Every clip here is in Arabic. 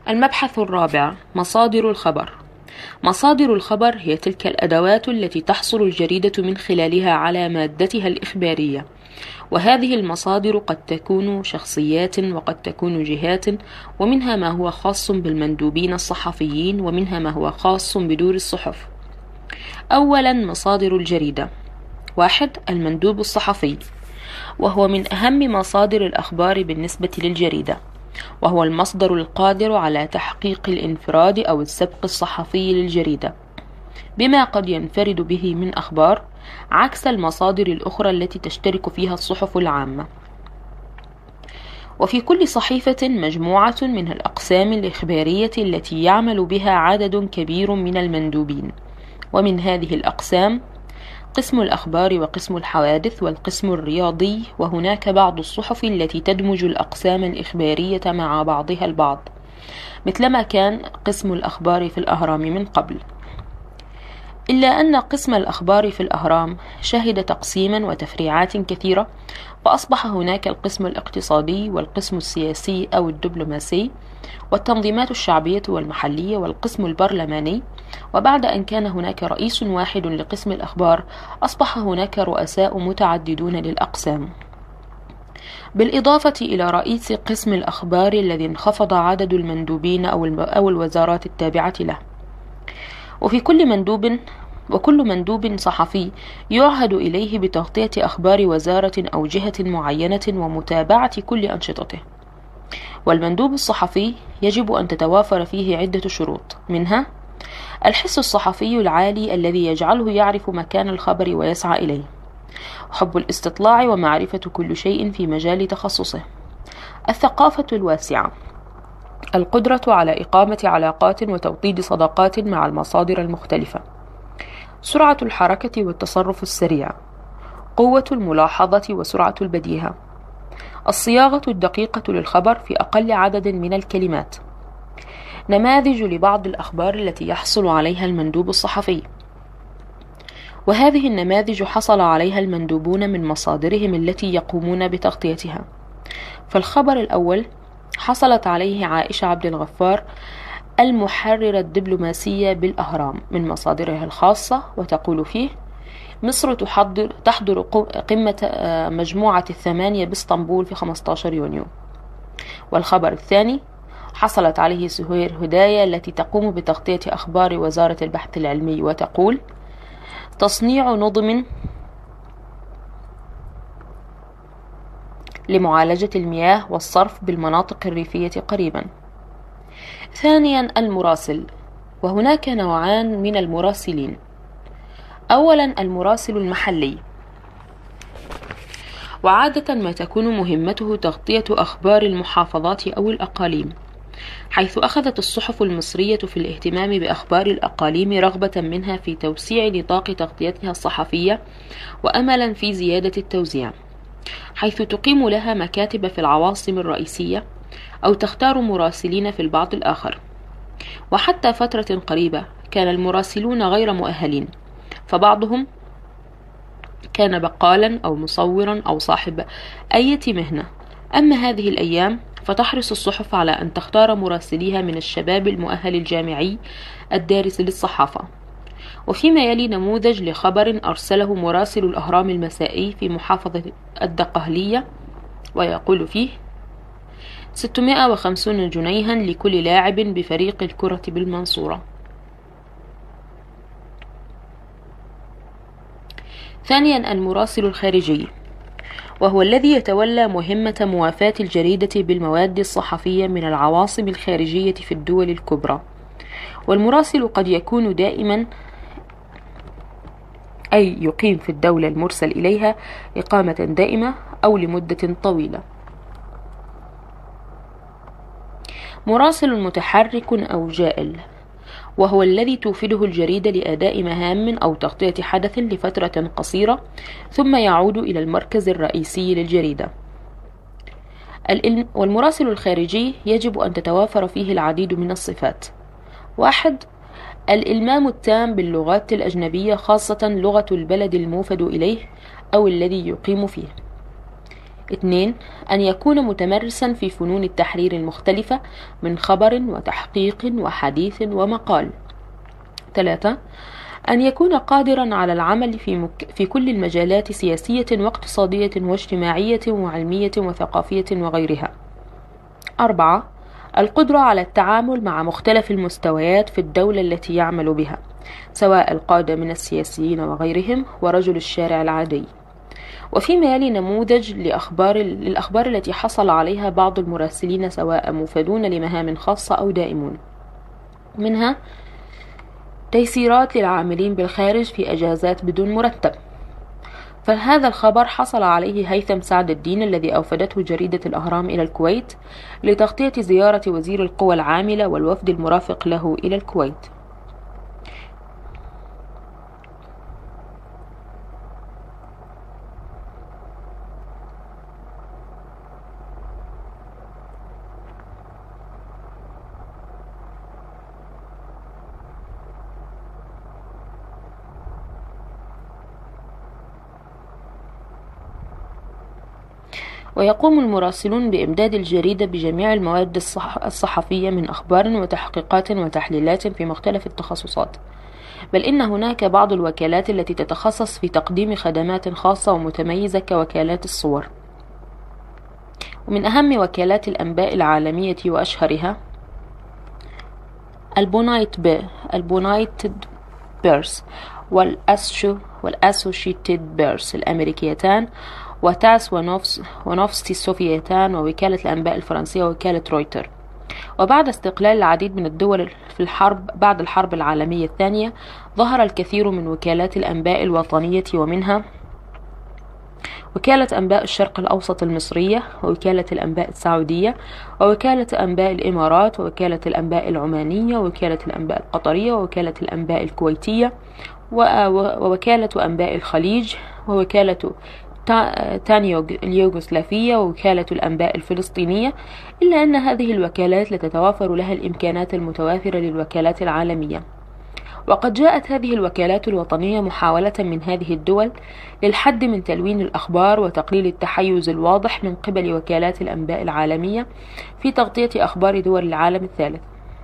المبحث الرابع: مصادر الخبر. مصادر الخبر هي تلك الأدوات التي تحصل الجريدة من خلالها على مادتها الإخبارية، وهذه المصادر قد تكون شخصيات وقد تكون جهات، ومنها ما هو خاص بالمندوبين الصحفيين ومنها ما هو خاص بدور الصحف. أولا، مصادر الجريدة. 1. المندوب الصحفي، وهو من أهم مصادر الأخبار بالنسبة للجريدة، وهو المصدر القادر على تحقيق الانفراد أو السبق الصحفي للجريدة بما قد ينفرد به من أخبار، عكس المصادر الأخرى التي تشترك فيها الصحف العامة. وفي كل صحيفة مجموعة من الأقسام الإخبارية التي يعمل بها عدد كبير من المندوبين، ومن هذه الأقسام قسم الأخبار وقسم الحوادث والقسم الرياضي، وهناك بعض الصحف التي تدمج الأقسام الإخبارية مع بعضها البعض، مثلما كان قسم الأخبار في الأهرام من قبل. إلا أن قسم الأخبار في الأهرام شهد تقسيما وتفريعات كثيرة، فأصبح هناك القسم الاقتصادي والقسم السياسي أو الدبلوماسي والتنظيمات الشعبية والمحلية والقسم البرلماني. وبعد أن كان هناك رئيس واحد لقسم الأخبار، أصبح هناك رؤساء متعددون للأقسام، بالإضافة إلى رئيس قسم الأخبار الذي انخفض عدد المندوبين أو الوزارات التابعة له. وكل مندوب صحفي يعهد إليه بتغطية أخبار وزارة أو جهة معينة ومتابعة كل أنشطته. والمندوب الصحفي يجب أن تتوافر فيه عدة شروط، منها الحس الصحفي العالي الذي يجعله يعرف مكان الخبر ويسعى إليه، حب الاستطلاع ومعرفة كل شيء في مجال تخصصه، الثقافة الواسعة، القدرة على إقامة علاقات وتوطيد صداقات مع المصادر المختلفة، سرعة الحركة والتصرف السريع، قوة الملاحظة وسرعة البديهة، الصياغة الدقيقة للخبر في أقل عدد من الكلمات، نماذج لبعض الأخبار التي يحصل عليها المندوب الصحفي، وهذه النماذج حصل عليها المندوبون من مصادرهم التي يقومون بتغطيتها. فالخبر الأول حصلت عليه عائشة عبد الغفار المحررة الدبلوماسية بالأهرام من مصادرها الخاصة، وتقول فيه: مصر تحضر قمة مجموعة الثمانية باسطنبول في 15 يونيو. والخبر الثاني حصلت عليه سهير هداية التي تقوم بتغطية أخبار وزارة البحث العلمي، وتقول: تصنيع نظم لمعالجة المياه والصرف بالمناطق الريفية قريبا. ثانيا، المراسل، وهناك نوعان من المراسلين. أولا، المراسل المحلي، وعادة ما تكون مهمته تغطية أخبار المحافظات أو الأقاليم، حيث أخذت الصحف المصرية في الاهتمام بأخبار الأقاليم رغبة منها في توسيع نطاق تغطيتها الصحفية وأملا في زيادة التوزيع، حيث تقيم لها مكاتب في العواصم الرئيسية أو تختار مراسلين في البعض الآخر. وحتى فترة قريبة كان المراسلون غير مؤهلين، فبعضهم كان بقالا أو مصورا أو صاحب أي مهنة. أما هذه الأيام فتحرص الصحف على أن تختار مراسليها من الشباب المؤهل الجامعي الدارس للصحافة. وفيما يلي نموذج لخبر أرسله مراسل الأهرام المسائي في محافظة الدقهلية، ويقول فيه: 650 جنيها لكل لاعب بفريق الكرة بالمنصورة. ثانيا، المراسل الخارجي، وهو الذي يتولى مهمة موافاة الجريدة بالمواد الصحفية من العواصم الخارجية في الدول الكبرى. والمراسل قد يكون دائما أي يقيم في الدولة المرسل إليها إقامة دائمة أو لمدة طويلة. مراسل متحرك أو جائل، وهو الذي توفده الجريدة لأداء مهام أو تغطية حدث لفترة قصيرة ثم يعود إلى المركز الرئيسي للجريدة. والمراسل الخارجي يجب أن تتوافر فيه العديد من الصفات. 1. الإلمام التام باللغات الأجنبية، خاصة لغة البلد الموفد إليه أو الذي يقيم فيه. 2. أن يكون متمرسا في فنون التحرير المختلفة من خبر وتحقيق وحديث ومقال. 3. أن يكون قادرا على العمل في كل المجالات سياسية واقتصادية واجتماعية وعلمية وثقافية وغيرها. 4. القدرة على التعامل مع مختلف المستويات في الدولة التي يعمل بها، سواء القادة من السياسيين وغيرهم ورجل الشارع العادي. وفيما يلي نموذج للأخبار التي حصل عليها بعض المراسلين سواء مفادون لمهام خاصة أو دائمون. منها تيسيرات للعاملين بالخارج في أجازات بدون مرتب. فهذا الخبر حصل عليه هيثم سعد الدين الذي أوفدته جريدة الأهرام إلى الكويت لتغطية زيارة وزير القوى العاملة والوفد المرافق له إلى الكويت. ويقوم المراسلون بإمداد الجريدة بجميع المواد الصحفية من أخبار وتحقيقات وتحليلات في مختلف التخصصات، بل إن هناك بعض الوكالات التي تتخصص في تقديم خدمات خاصة ومتميزة كوكالات الصور. ومن أهم وكالات الأنباء العالمية وأشهرها البونايتد بيرس والأسوشيتد بيرس الأمريكيتان، وتاس ونوفستي السوفيتان، ووكالة الأنباء الفرنسية ووكالة رويتر. وبعد استقلال العديد من الدول في الحرب بعد الحرب العالمية الثانية، ظهر الكثير من وكالات الأنباء الوطنية، ومنها وكالة أنباء الشرق الأوسط المصرية، ووكالة الأنباء السعودية، ووكالة أنباء الإمارات، ووكالة الأنباء العمانية، ووكالة الأنباء القطرية، ووكالة الأنباء الكويتية، ووكالة أنباء الخليج، ووكالة تانيوغ اليوغوسلافية، ووكالة الأنباء الفلسطينية، إلا أن هذه الوكالات لا تتوافر لها الإمكانات المتوافرة للوكالات العالمية. وقد جاءت هذه الوكالات الوطنية محاولة من هذه الدول للحد من تلوين الأخبار وتقليل التحيز الواضح من قبل وكالات الأنباء العالمية في تغطية أخبار دول العالم الثالث.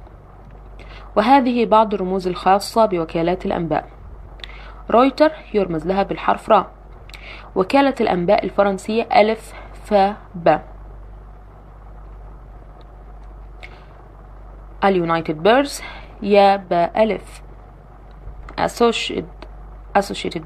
وهذه بعض الرموز الخاصة بوكالات الأنباء: رويتر يرمز لها بالحرف ر. وكالة الأنباء الفرنسية ألف ف ب. اليونايتد بيرس يا ب ألف. Associated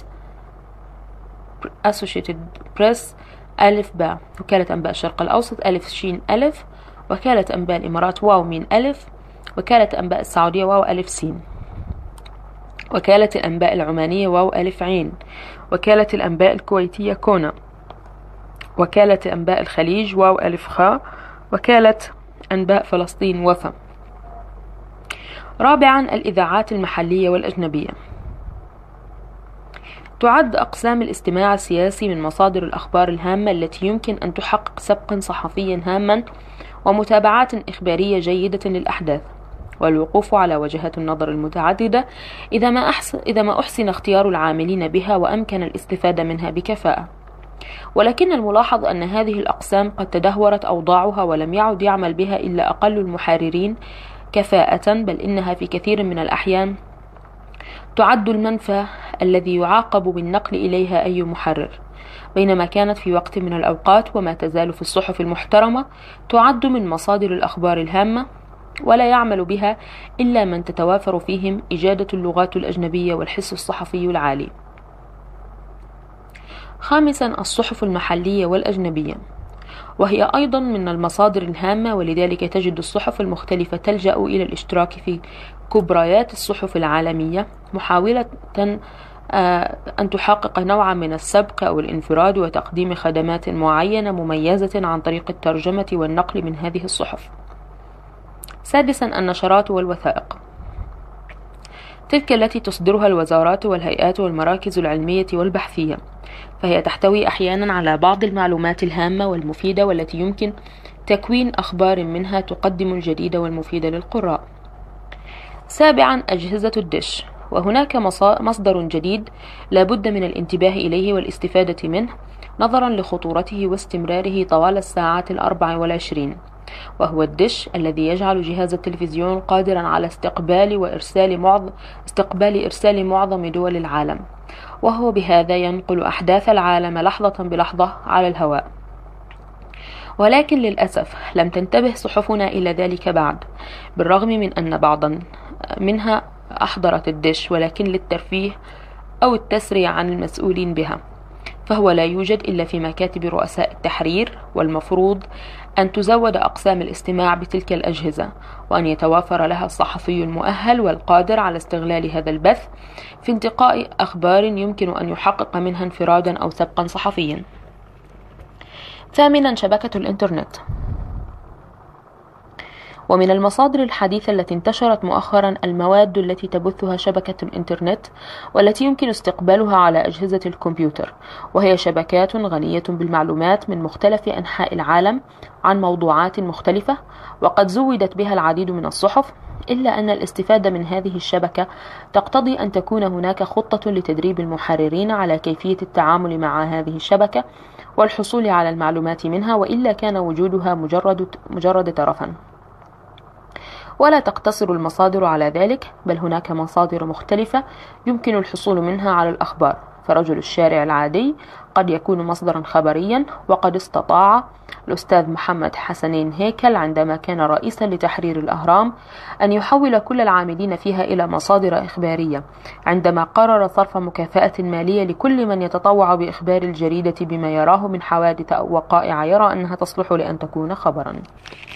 Press ألف باء. وكالة أنباء الشرق الأوسط ألف شين ألف. وكالة أنباء الإمارات واو مين ألف. وكالة أنباء السعودية واو ألف سين. وكالة الأنباء العمانية واو ألف عين. وكالة الأنباء الكويتية كونا. وكالة أنباء الخليج واو ألف خاء. وكالة أنباء فلسطين وفا. رابعا، الإذاعات المحلية والأجنبية. تعد أقسام الاستماع السياسي من مصادر الأخبار الهامة التي يمكن أن تحقق سبقا صحفيا هاما ومتابعات إخبارية جيدة للأحداث، والوقوف على وجهات النظر المتعددة إذا ما أحسن اختيار العاملين بها وأمكن الاستفادة منها بكفاءة. ولكن الملاحظ أن هذه الأقسام قد تدهورت أوضاعها ولم يعد يعمل بها إلا أقل المحررين كفاءة، بل إنها في كثير من الأحيان تعد المنفى الذي يعاقب بالنقل إليها أي محرر، بينما كانت في وقت من الأوقات وما تزال في الصحف المحترمة تعد من مصادر الأخبار الهامة، ولا يعمل بها إلا من تتوافر فيهم إجادة اللغات الأجنبية والحس الصحفي العالي. خامسا، الصحف المحلية والأجنبية، وهي أيضا من المصادر الهامة، ولذلك تجد الصحف المختلفة تلجأ إلى الاشتراك في كبريات الصحف العالمية محاولة أن تحقق نوعا من السبق أو الانفراد وتقديم خدمات معينة مميزة عن طريق الترجمة والنقل من هذه الصحف. سادسا، النشرات والوثائق، تلك التي تصدرها الوزارات والهيئات والمراكز العلمية والبحثية، فهي تحتوي أحيانا على بعض المعلومات الهامة والمفيدة والتي يمكن تكوين أخبار منها تقدم الجديد والمفيد للقراء. سابعا، أجهزة الدش، وهناك مصدر جديد لا بد من الانتباه إليه والاستفادة منه نظرا لخطورته واستمراره طوال الساعات 24، وهو الدش الذي يجعل جهاز التلفزيون قادرا على استقبال إرسال معظم دول العالم، وهو بهذا ينقل أحداث العالم لحظة بلحظة على الهواء. ولكن للأسف لم تنتبه صحفنا إلى ذلك بعد، بالرغم من أن بعضا منها أحضرت الدش ولكن للترفيه أو التسريع عن المسؤولين بها، فهو لا يوجد إلا في مكاتب رؤساء التحرير، والمفروض أن تزود أقسام الاستماع بتلك الأجهزة، وأن يتوافر لها الصحفي المؤهل والقادر على استغلال هذا البث في انتقاء أخبار يمكن أن يحقق منها انفرادا أو سبقا صحفيا. ثامنا، شبكة الإنترنت. ومن المصادر الحديثة التي انتشرت مؤخرا المواد التي تبثها شبكة الإنترنت والتي يمكن استقبالها على أجهزة الكمبيوتر، وهي شبكات غنية بالمعلومات من مختلف أنحاء العالم عن موضوعات مختلفة، وقد زودت بها العديد من الصحف، إلا أن الاستفادة من هذه الشبكة تقتضي أن تكون هناك خطة لتدريب المحررين على كيفية التعامل مع هذه الشبكة والحصول على المعلومات منها، وإلا كان وجودها مجرد ترفا. ولا تقتصر المصادر على ذلك، بل هناك مصادر مختلفة يمكن الحصول منها على الأخبار، فرجل الشارع العادي قد يكون مصدرا خبريا، وقد استطاع الأستاذ محمد حسنين هيكل عندما كان رئيسا لتحرير الأهرام أن يحول كل العاملين فيها إلى مصادر إخبارية، عندما قرر صرف مكافأة مالية لكل من يتطوع بإخبار الجريدة بما يراه من حوادث أو وقائع يرى أنها تصلح لأن تكون خبرا.